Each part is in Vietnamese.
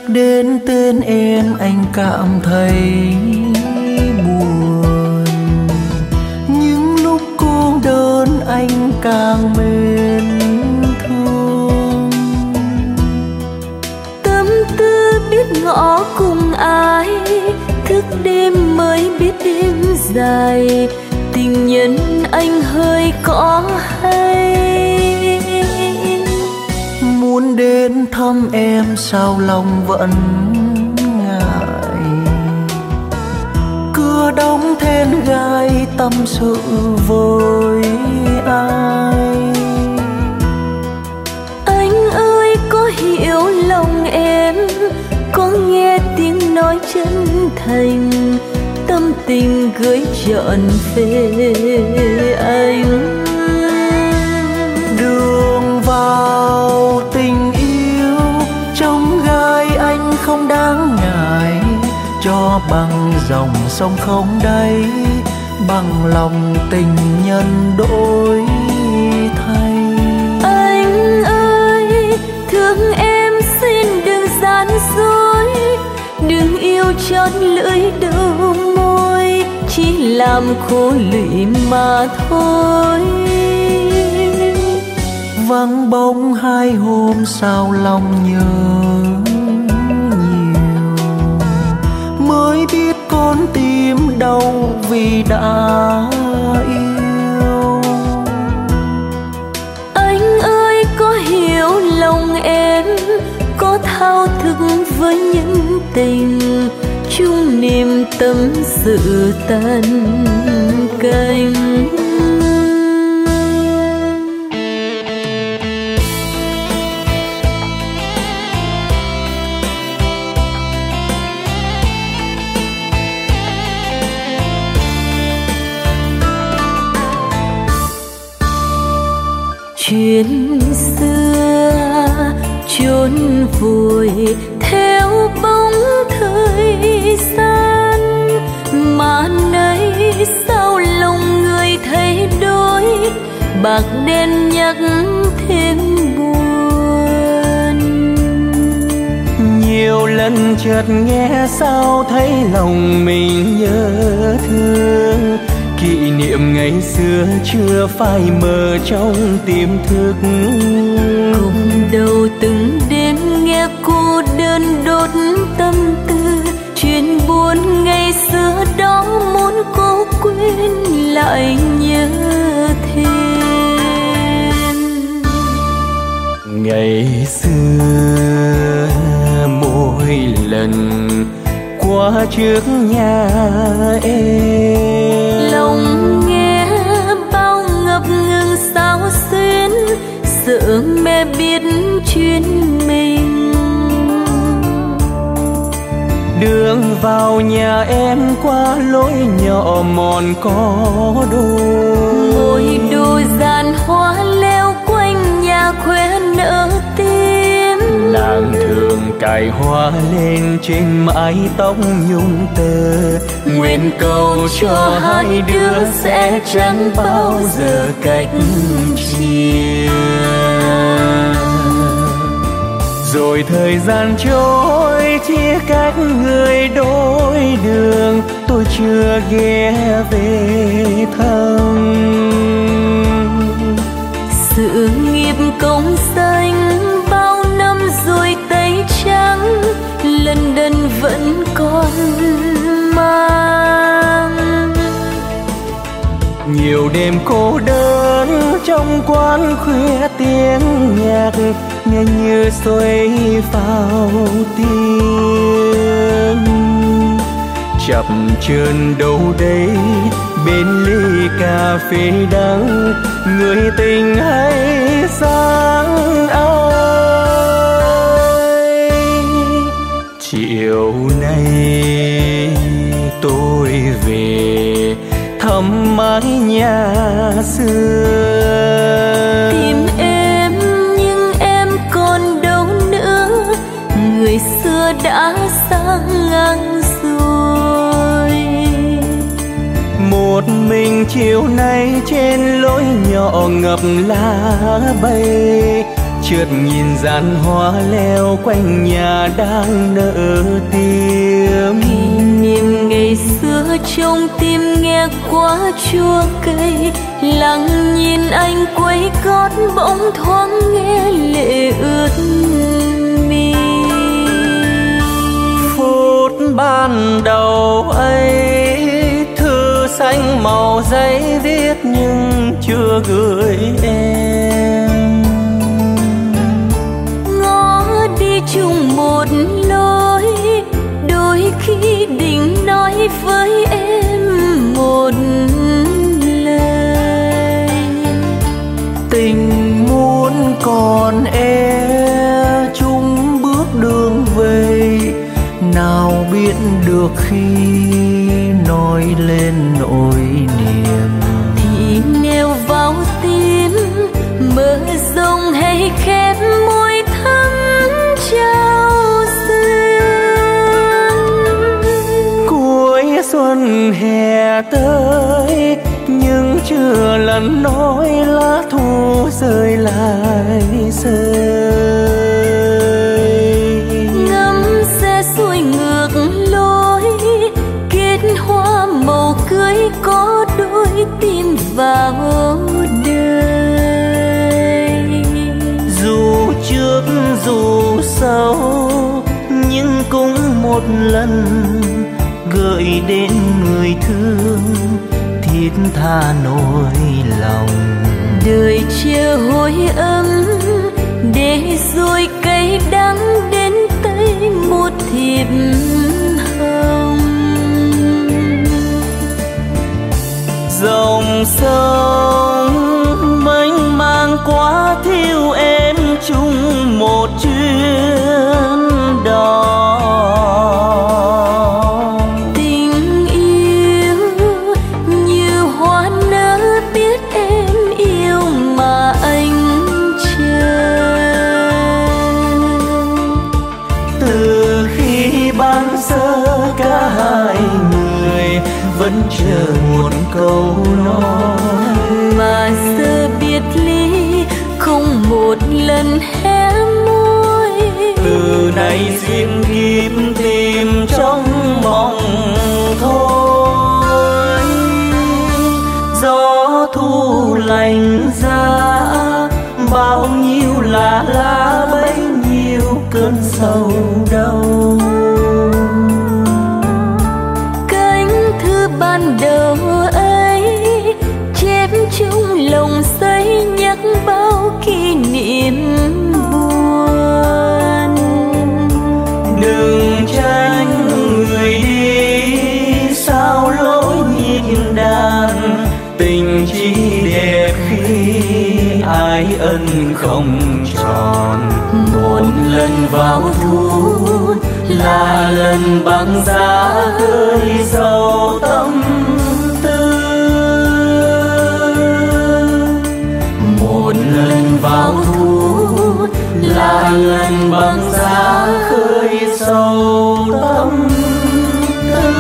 đến tên em anh cảm thấy buồn. Những lúc cô đơn anh càng mến thương. Tâm tư biết ngõ cùng ai, thức đêm mới biết đêm dài. Tình nhân anh hơi có hay, muốn đến thăm em sao lòng vẫn ngại. Cửa đóng then gai tâm sự với ai. Anh ơi có hiểu lòng em, có nghe tiếng nói chân thành, tâm tình gửi trọn về anh. Đường vào tình yêu trong gai anh không đáng ngại, cho bằng dòng sông không đáy, bằng lòng tình nhân đổi thay. Anh ơi thương em xin đừng gian dối, đừng yêu chót lưỡi đầu môi, chỉ làm khô lụy mà thôi. Vắng bóng hai hôm sao lòng nhớ nhiều, mới biết con tim đau vì đã yêu. Anh ơi có hiểu lòng em, có thao thức với những tình, chung niềm tâm sự tan canh. Chuyện xưa chốn vùi theo bóng thời gian, mà nay sao lòng người thay đổi, bạc đen nhắc thêm buồn. Nhiều lần chợt nghe sao thấy lòng mình nhớ thương, kỷ niệm ngày xưa chưa phai mờ trong tiềm thức. Cùng đầu từng đêm nghe cô đơn đốt tâm tư, chuyện buồn ngày xưa đó muốn cô quên lại nhớ thêm. Ngày xưa mỗi lần qua trước nhà em, lòng nghe bao ngập ngừng sao xuyến, sợ mẹ biết chuyện mình. đường vào nhà em qua lối nhỏ mòn có đôi, ngồi đôi giàn hoa leo quanh nhà khoe nở tim. nàng thường cài hoa lên trên mái tóc nhung tơ, nguyện cầu cho hai đứa sẽ chẳng bao giờ cách chia. Rồi thời gian trôi chia cách người đôi đường, tôi chưa ghé về thăm. Sự nghiệp công danh bao năm rồi tay trắng, lần đần vẫn còn mang. Nhiều đêm cô đơn trong quán khuya tiếng nhạc nghe như xuôi vào tiếng, chập chờn đâu đây bên ly cà phê đắng, người tình hay sáng ai. Chiều nay tôi về thăm mái nhà xưa, Tìm em nhưng em còn đâu nữa, người xưa đã sang ngang rồi. một mình chiều nay trên lối nhỏ ngập lá bay, chợt nhìn gian hoa leo quanh nhà đang nở tím. Kỷ niệm ngày xưa trong tim nghe quá chua cay, lặng nhìn anh quay gót bỗng thoáng nghe lệ ướt mi. Phút ban đầu ấy thư xanh màu giấy viết nhưng chưa gửi em. Ngó đi chung một lối, đôi khi định nói với em một lời. Tình muốn còn chung bước đường về, nào biết được khi nói lên nỗi niềm. Thì nêu vào tim mơ rông hay khép môi thắm trao duyên. Cuối xuân hè tới nhưng chưa lần nói lá thu rơi lại rơi. Ngắm xe xuôi ngược lối, kết hoa màu cưới có đôi tim vào đời. Dù trước dù sau nhưng cũng một lần gợi đến người thương thiết tha nỗi lòng. Đời chưa hối ấm để rồi cay đắng đến tay một thiệp hồng. Dòng sông mênh mang quá thiếu em chung một chuyến đò. Tình yêu như hoa nở biết em yêu mà anh chờ. Từ khi ban sơ cả hai người vẫn chờ một câu nói, mà giờ biệt ly không một lần hé môi. từ nay duyên kiếp tìm trong mong thôi. Gió thu lạnh giá bao nhiêu là lá bấy nhiêu cơn sầu đau. Cánh thư ban đầu ấy chép chung lòng giấy nhắc bao kỷ niệm buồn. Đừng trách người đi sao lối nhịp đàn, tình chỉ đẹp khi ai ân không tròn. Một lần vào thu là lần băng giá khơi sâu tâm tư. Một lần vào thu là lần băng giá khơi sâu tâm tư.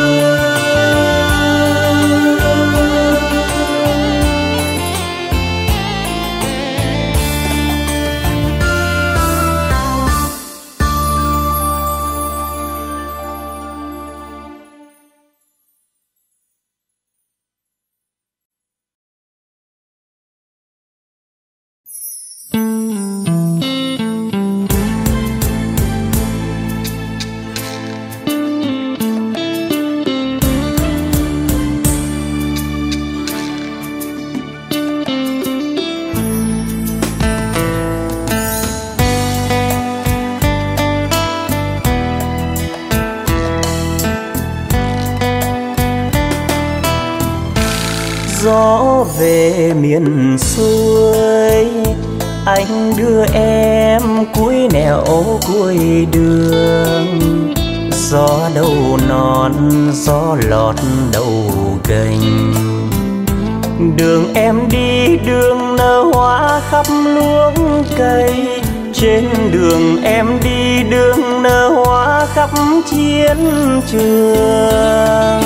Gió về miền xuôi, anh đưa em cuối nẻo cuối đường. Gió đầu non, gió lọt đầu cành. Đường em đi đường nở hoa khắp luống cây. Trên đường em đi đường nở hoa khắp chiến trường.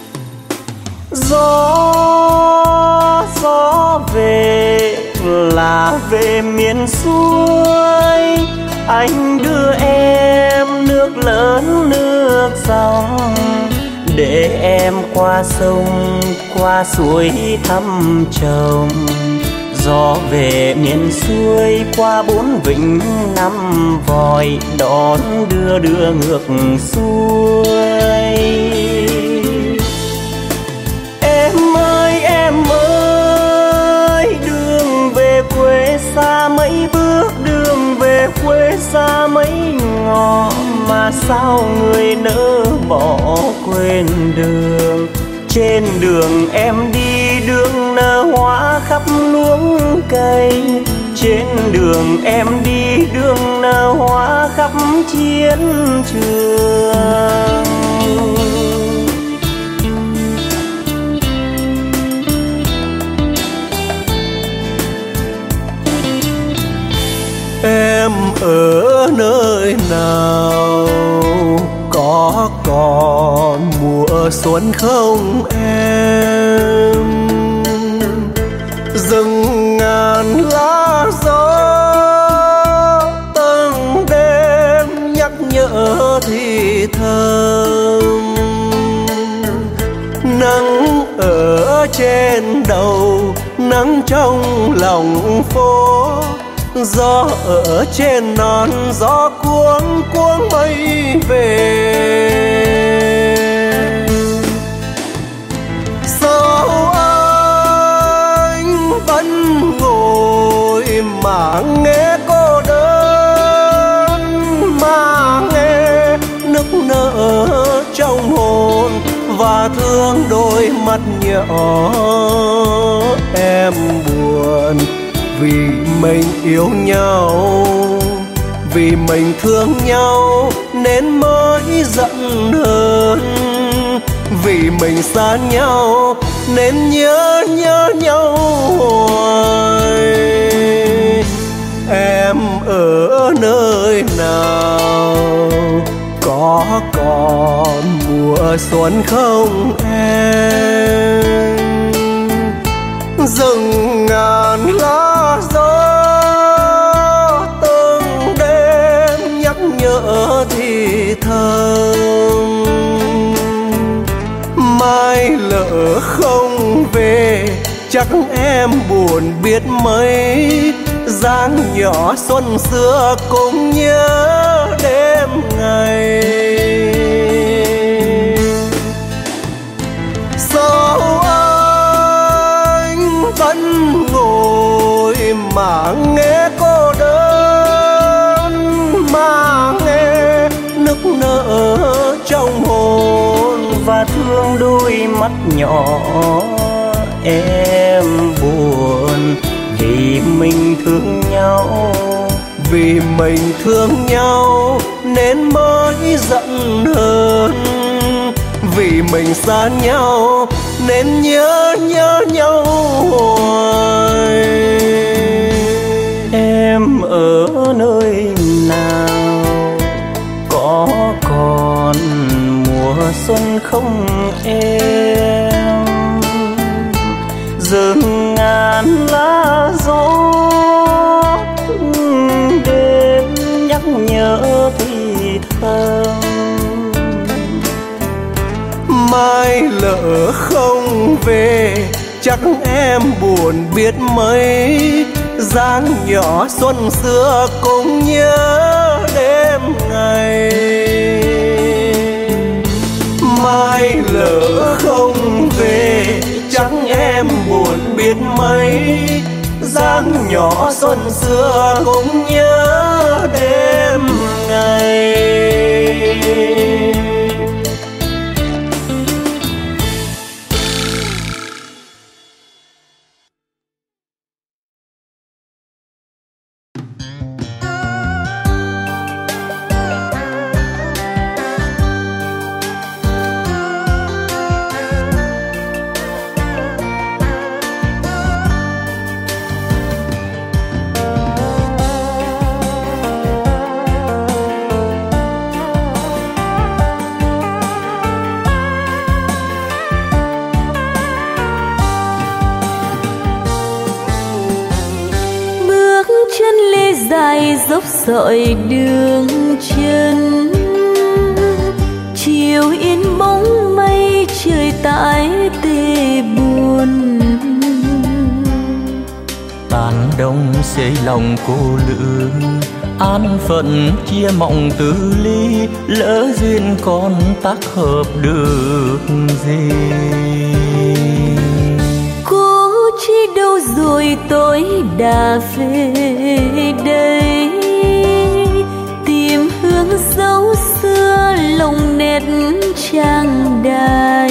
Gió về là về miền xuôi, anh đưa em nước lớn nước dòng, để em qua sông qua suối thăm chồng. Gió về miền xuôi qua 4 vịnh 5 vòi, đón đưa ngược xuôi. Em ơi, đường về quê xa mấy bước, đường về quê xa mấy ngõ, mà sao người nỡ bỏ quên đường. Trên đường em đi đường nở hoa khắp luống cây, trên đường em đi đường nở hoa khắp chiến trường. Em ở nơi nào, có còn mùa xuân không em? Rừng ngàn lá gió từng đêm nhắc nhở thì thầm. Nắng ở trên đầu, nắng trong lòng phố, gió ở trên non, gió cuốn cuốn mây về. Sao anh vẫn ngồi mà nghe cô đơn, mà nghe nức nở trong hồn và thương đôi mắt nhỏ. Em buồn vì mình yêu nhau, vì mình thương nhau nên mới giận hờn, vì mình xa nhau nên nhớ nhau hoài. Em ở nơi nào, có còn mùa xuân không em? Rừng ngàn lá gió từng đêm nhắc nhở thì thầm. Mai lỡ không về chắc em buồn biết mấy, dáng nhỏ xuân xưa cũng nhớ đêm ngày. Sao anh vẫn ngồi mà nghe cô đơn, mà nghe nức nở trong hồn và thương đôi mắt nhỏ. Em buồn vì mình thương nhau, vì mình thương nhau nên mới giận hờn, vì mình xa nhau nên nhớ nhau hoài. Em ở nơi nào, có còn mùa xuân không em? Rừng ngàn lá gió đêm nhắc nhở thì thầm. Mai lỡ không về chắc em buồn biết mấy, dáng nhỏ xuân xưa cũng nhớ đêm ngày. Mai lỡ không về chắc em buồn biết mấy, dáng nhỏ xuân xưa cũng nhớ đêm ngày. dọi đường chân. Chiều yên bóng mây trời tái tê buồn. Tàn đông xế lòng cô lương, an phận chia mộng từ ly. Lỡ duyên còn tác hợp được gì. Cô chi đâu rồi tôi đã về đây, tìm hương dấu xưa lồng nét trang đài.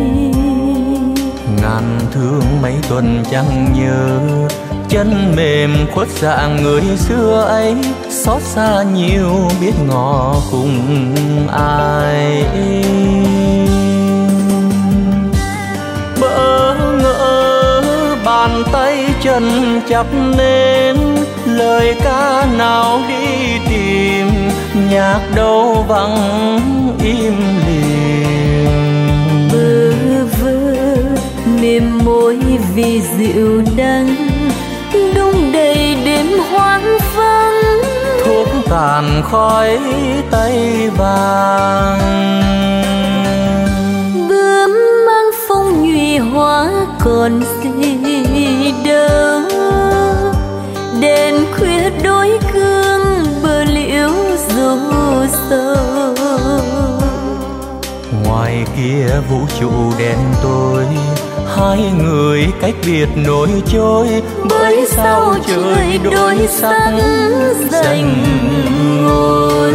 Ngàn thương mấy tuần chẳng nhớ, chân mềm khuất dạng người xưa ấy. Xót xa nhiều biết ngỏ cùng ai. Bỡ ngỡ bàn tay chân chắp nên, lời ca nào đi tìm, nhạc đâu vắng im lìm. Bơ vơ mềm môi vì dịu đắng, đung đầy đêm hoang vắng. Thuốc tàn khói tay vàng, bướm mang phong nhụy hoa còn gì đâu. Đèn khuya đôi gương bờ liễu dù sâu. ngoài kia vũ trụ đen tối, hai người cách biệt nổi trôi. Bởi sao trời đôi sắc dành ngôi.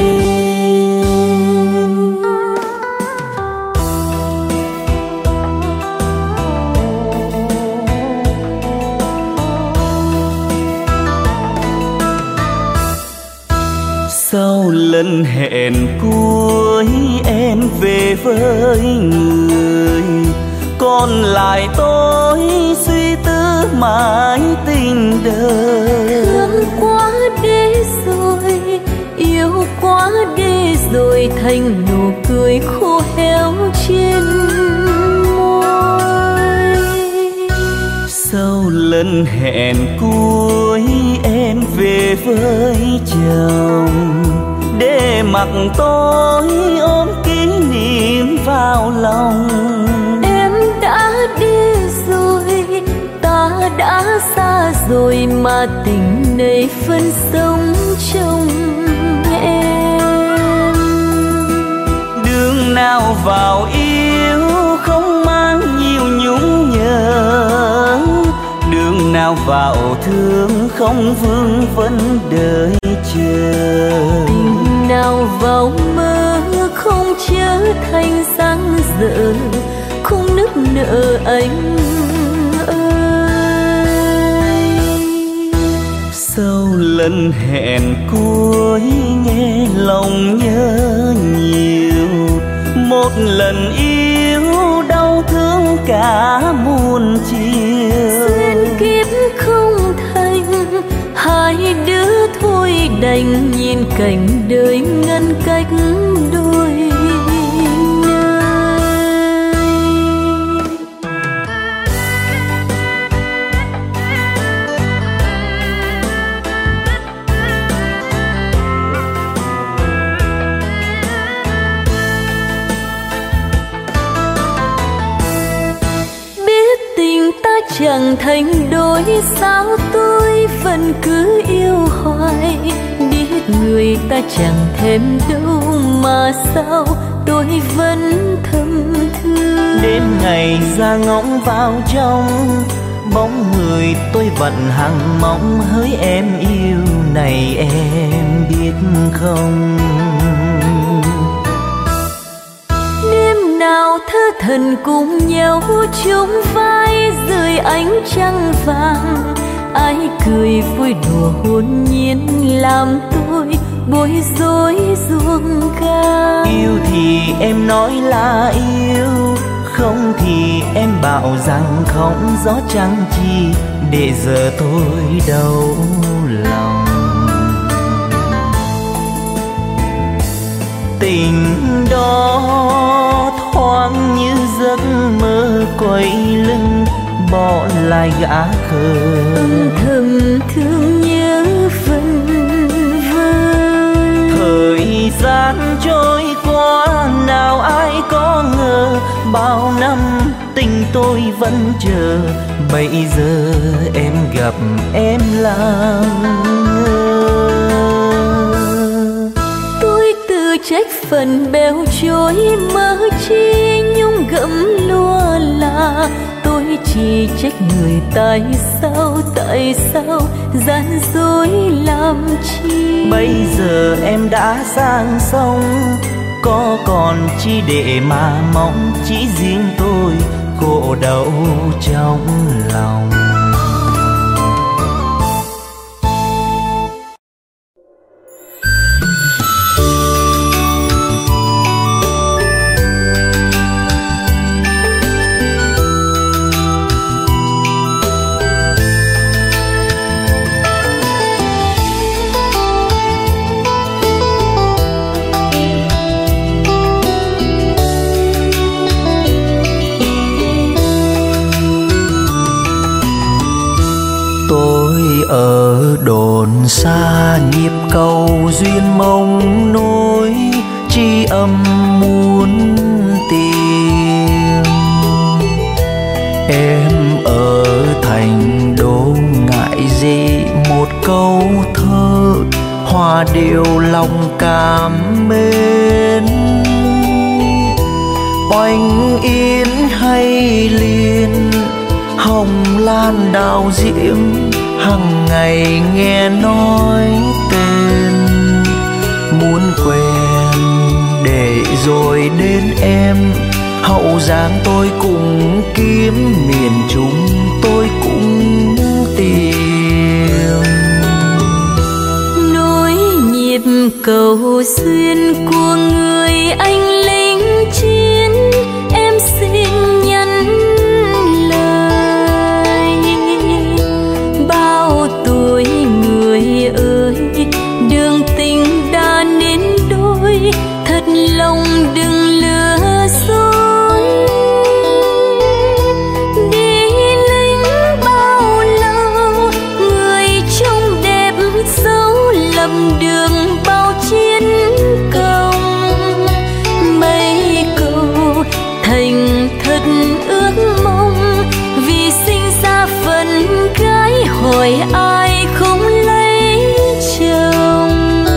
Sau lần hẹn cuối em về với người, còn lại tôi suy tư mãi tình đời. Thương quá để rồi, yêu quá để rồi, thành nụ cười khô héo trên môi. Sau lần hẹn cuối em về với chồng, để mặc tôi ôm kỷ niệm vào lòng. Em đã đi rồi, ta đã xa rồi, mà tình này vẫn sống trong em. Đường nào vào yêu không mang nhiều nhung nhớ, đường nào vào thương không vương vấn đợi chờ. Tình nào vào mơ không trở thành dang dở, không nức nở anh ơi. Sau lần hẹn cuối nghe lòng nhớ nhiều, một lần yêu đau thương cả muôn chiều. Duyên kiếp không thành, hai đứa thôi đành nhìn cảnh đời ngăn cách đôi nơi. Biết tình ta chẳng thành đôi, sao tôi vẫn cứ yêu hoài. Biết người ta chẳng thèm đâu, mà sao tôi vẫn thầm thương. Đêm ngày ra ngóng vào trong bóng người, tôi vẫn hằng mong hỡi em yêu này em biết không. Đêm nào thơ thần cùng nhau chung vai dưới ánh trăng vàng, ai cười vui đùa hồn nhiên làm tôi bối rối ruông ca. Yêu thì em nói là yêu, không thì em bảo rằng không. Gió chẳng chi để giờ tôi đau lòng. Tình đó thoáng như giấc mơ quay lưng, bỏ lại gã khờ. Thầm thương nhớ phần trôi qua, nào ai có ngờ bao năm tình tôi vẫn chờ. Bây giờ em gặp em làm ngơ. Tôi tự trách phần bèo trôi mơ chi nhung gẫm lúa là. Tôi chỉ trách người tại sao gian dối làm chi. Bây giờ em đã sang sông, có còn chi để mà mong. Chỉ riêng tôi khổ đau trong lòng. Ở đồn xa nhịp cầu duyên mong nối, tri âm muốn tìm. Em ở thành đô ngại gì một câu thơ, hoa điệu lòng cảm mến. Oanh yến hay liên, hồng lan đào diễm, hằng ngày nghe nói tên. Muốn quen để rồi đến em, hậu giang tôi cũng kiếm, miền Trung tôi cũng tìm. Nối nhịp cầu duyên của người anh lính chiến, em xin nhắn lời. Bao tuổi người ơi, đường tình đã nên đôi, thật lòng đừng lừa dối. Đi lính bao lâu, người trông đẹp dấu lầm đường bao chiến công. Mấy câu thành thật ước mong, vì sinh ra phần gái hỏi ai không lấy chồng.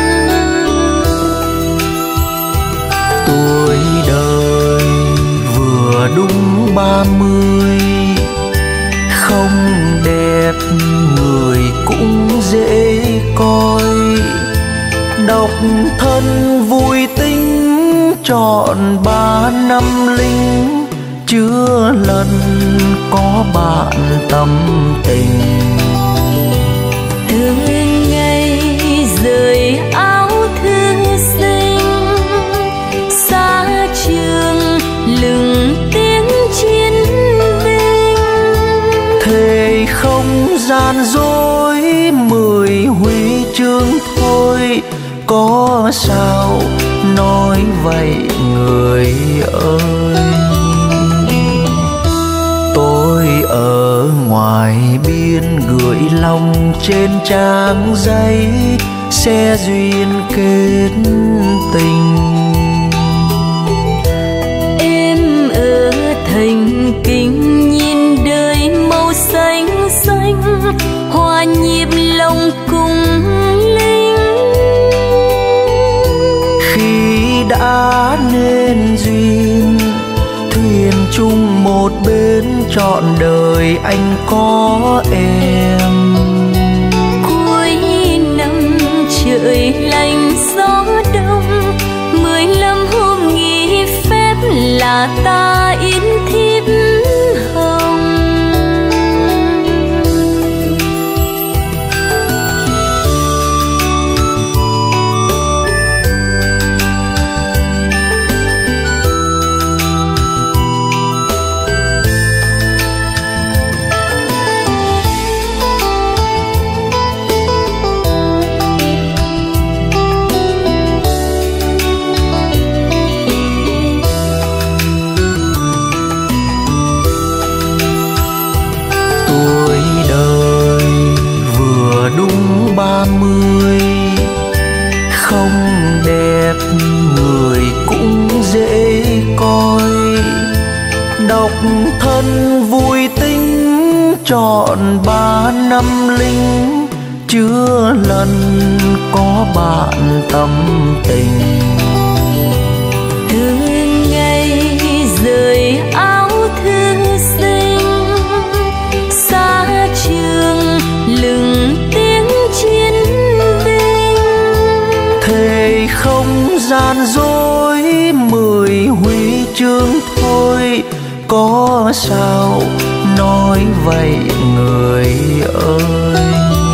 Tuổi đời vừa đúng 30, không đẹp người cũng dễ coi. Độc thân vui tính trọn 3 năm linh, chưa lần có bạn tâm tình. Từ ngày rời áo thư sinh, xa trường lừng tiếng chiến binh. Thề không gian dối 10 huy chương thôi, có sao nói vậy người ơi. Tôi ở ngoài biên gửi lòng trên trang giấy, sẽ duyên kết tình. Em ở thành kinh nhìn đời màu xanh xanh, hòa nhịp lòng cùng linh. Khi đã nên duyên, thuyền chung một bên trọn đời anh có em. Cuối năm trời lạnh gió đông, 15 hôm nghỉ phép là ta yến thiếp hồng. chưa lần có bạn tâm tình. Từ ngày rời áo thư sinh, xa trường lừng tiếng chiến binh. Thề không gian dối 10 huy chương thôi, có sao nói vậy người ơi.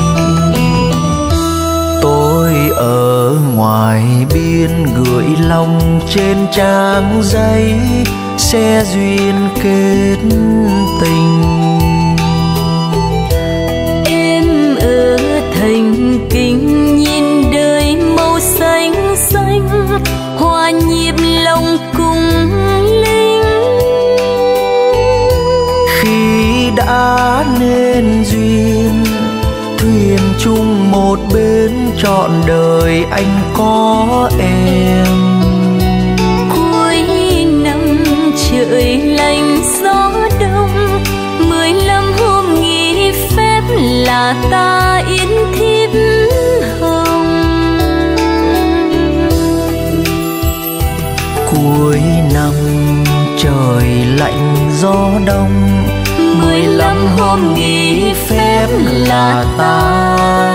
Tôi ở ngoài biên gửi lòng trên trang giấy, sẽ duyên kết tình. Em ở thành kinh nhìn đời màu xanh xanh, hòa nhịp lòng cùng linh. Khi đã nên duyên thuyền chung một bên, trọn đời anh có em. Cuối năm trời lạnh gió đông, 15 hôm nghỉ phép là ta yến thiếp hồng. Cuối năm trời lạnh gió đông, 15 hôm nghỉ phép là ta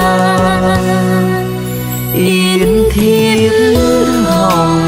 yến thiếp hồng.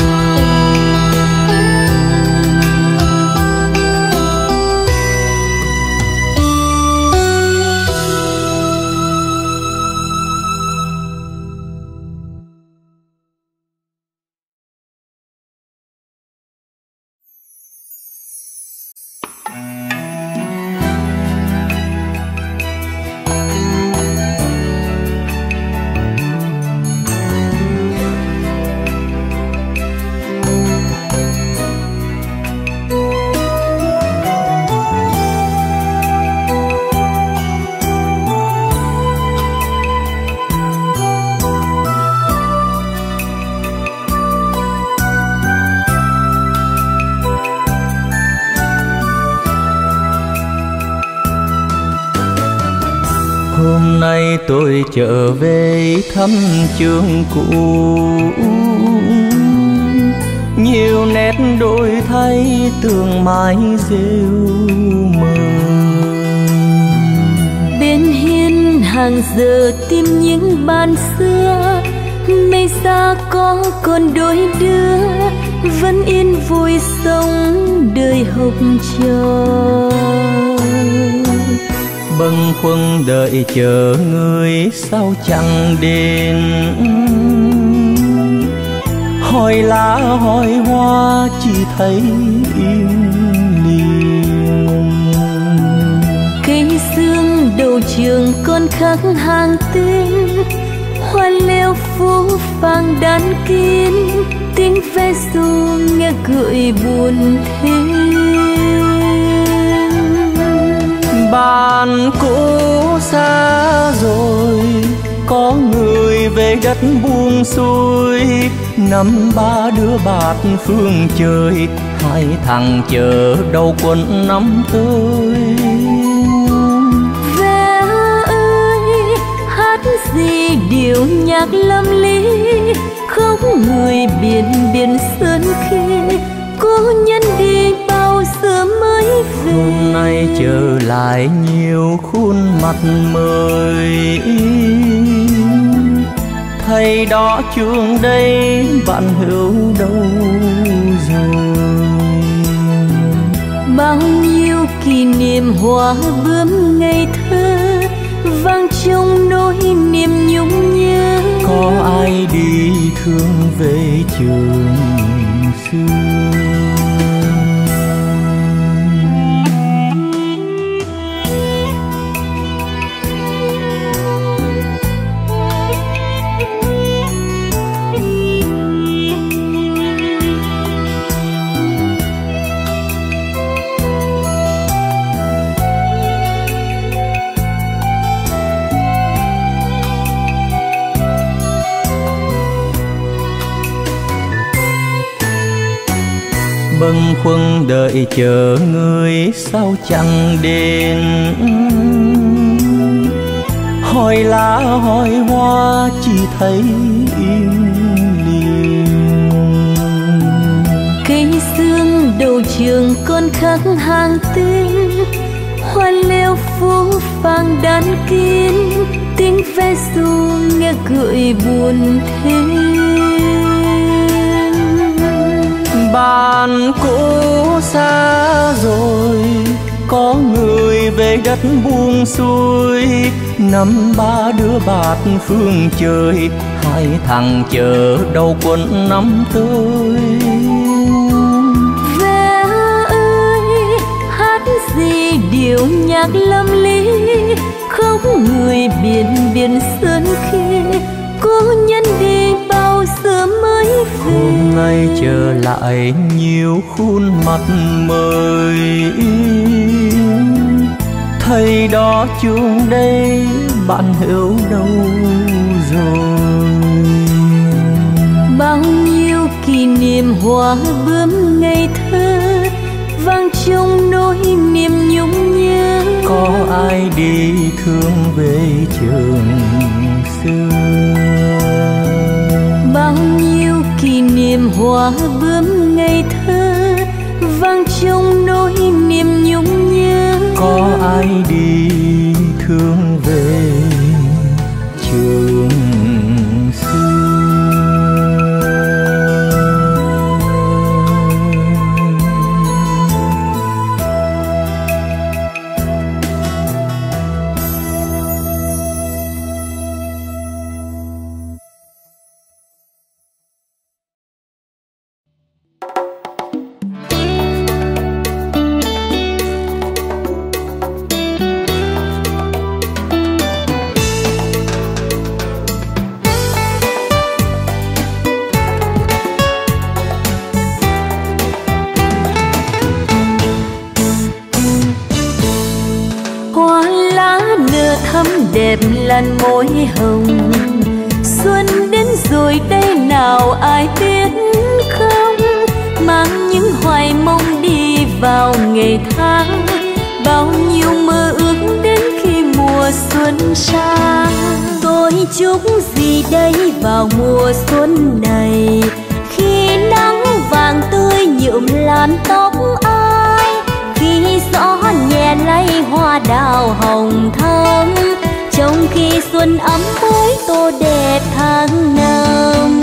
Hôm nay tôi trở về thăm trường cũ, nhiều nét đổi thay tường mái rêu mờ. Bên hiên hàng giờ tìm những bàn xưa, mây xa có còn đôi đứa vẫn yên vui sống đời học trò. Bâng khuâng đợi chờ người sao chẳng đến, hỏi lá hỏi hoa chỉ thấy im lìm. Cây sương đầu trường còn khắc hàng tên, hoa leo phố phàng đan kín, tiếng ve ru nghe gợi buồn thêm. Bạn cũ xa rồi, có người về đất buông xuôi, năm ba đứa bạt phương trời, hai thằng chờ đầu quân năm tới. Ve ơi hát gì điệu nhạc lâm ly, khóc người biển biển sơn khi cố nhân đi bao giờ mới về. Hôm nay trở lại nhiều khuôn mặt mới, thầy đó trường đây bạn hữu đâu rồi. Bao nhiêu kỷ niệm hoa bướm ngây thơ, vang trong nỗi niềm nhung nhớ. Có ai đi thương về trường xưa. Bâng khuâng đợi chờ người sao chẳng đến, hỏi lá hỏi hoa chỉ thấy im lìm. Cây sương đầu trường con khắc hàng tên, hoa leo phố phàng đan kín, tiếng ve ru nghe gợi buồn thêm. Bạn cũ xa rồi, có người về đất buông xuôi, năm ba đứa bạt phương trời, hai thằng chờ đầu quân năm tới. Ve ơi hát gì điệu nhạc lâm ly, khóc người biển biển sơn khi cố nhân đi bao giờ mới về. Hôm nay trở lại nhiều khuôn mặt mới, thầy đó chung đây bạn hiểu đâu rồi. Bao nhiêu kỷ niệm hoa bướm ngây thơ vang trong nỗi niềm nhung nhớ. Có ai đi thương về trường xưa. Bao nhiêu kỷ niệm hoa bướm ngây thơ vang trong nỗi niềm nhung nhớ. Có ai đi thương về trường xưa. Đẹp làn môi hồng, xuân đến rồi đây nào ai biết không, mang những hoài mong đi vào ngày tháng, bao nhiêu mơ ước đến khi mùa xuân sang. Tôi chúc gì đây vào mùa xuân này, khi nắng vàng tươi nhuộm làn tóc ai, khi gió nhẹ lay hoa đào hồng thắm, trong khi xuân ấm với tô đẹp tháng năm.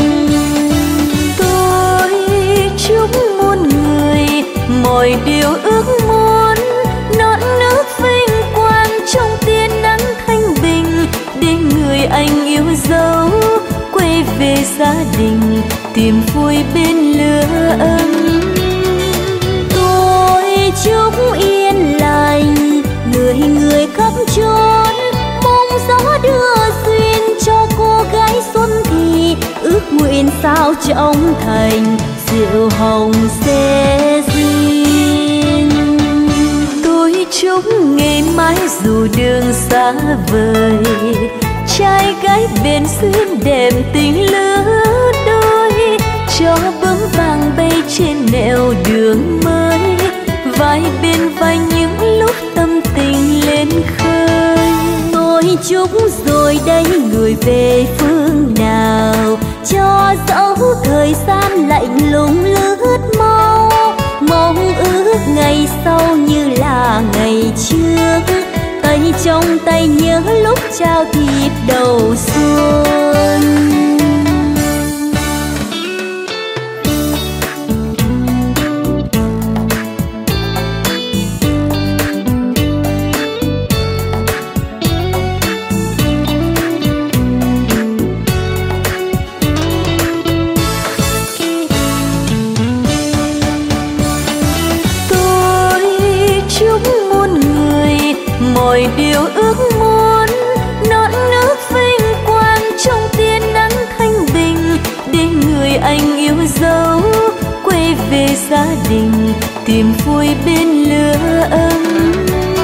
Tôi chúc muôn người mọi điều ước muốn, non nước vinh quang trong tia nắng thanh bình, để người anh yêu dấu quay về gia đình tìm vui bên lửa ấm. Tôi chúc yên lành người người khắp chốn, gió đưa duyên cho cô gái xuân thì ước nguyện sao trong thành rượu hồng sẽ duyên. Tôi chúc ngày mai dù đường xa vời, trai gái bền duyên đẹp tình lứa đôi, cho bướm vàng bay trên nẻo đường mới, vai bên vai những lúc tâm tình lên khơi. Tôi chúc rồi đây người về phương nào, cho dẫu thời gian lạnh lùng lướt mau, mong ước ngày sau như là ngày trước, tay trong tay nhớ lúc trao thiệp đầu xuân. Mọi điều ước muốn, non nước vinh quang trong tia nắng thanh bình, để người anh yêu dấu quay về gia đình tìm vui bên lửa ấm.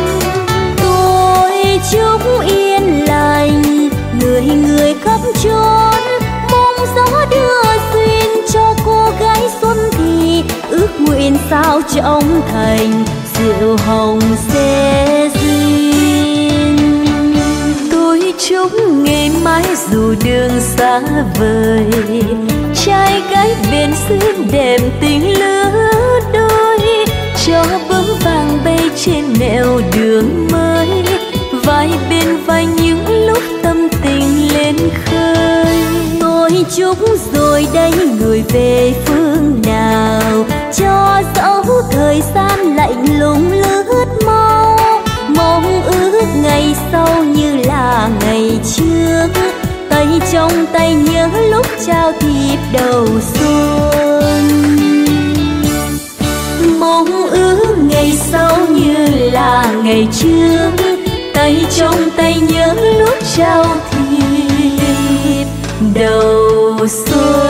Tôi chúc yên lành người người khắp chốn, mong gió đưa duyên cho cô gái xuân thì ước nguyện sao trong thành rượu hồng sẽ duyên. Tôi chúc ngày mai dù đường xa vời, trai gái bên xuyên đẹp tình lứa đôi, cho bướm vàng bay trên nẻo đường mới, vai bên vai những lúc tâm tình lên khơi. Tôi chúc rồi đây người về phương nào, cho dẫu thời gian lạnh lùng lướt mau, mong ước ngày sau như là ngày trước, tay trong tay nhớ lúc trao thiệp đầu xuân. Mong ước ngày sau như là ngày trước, tay trong tay nhớ lúc trao thiệp đầu xuân.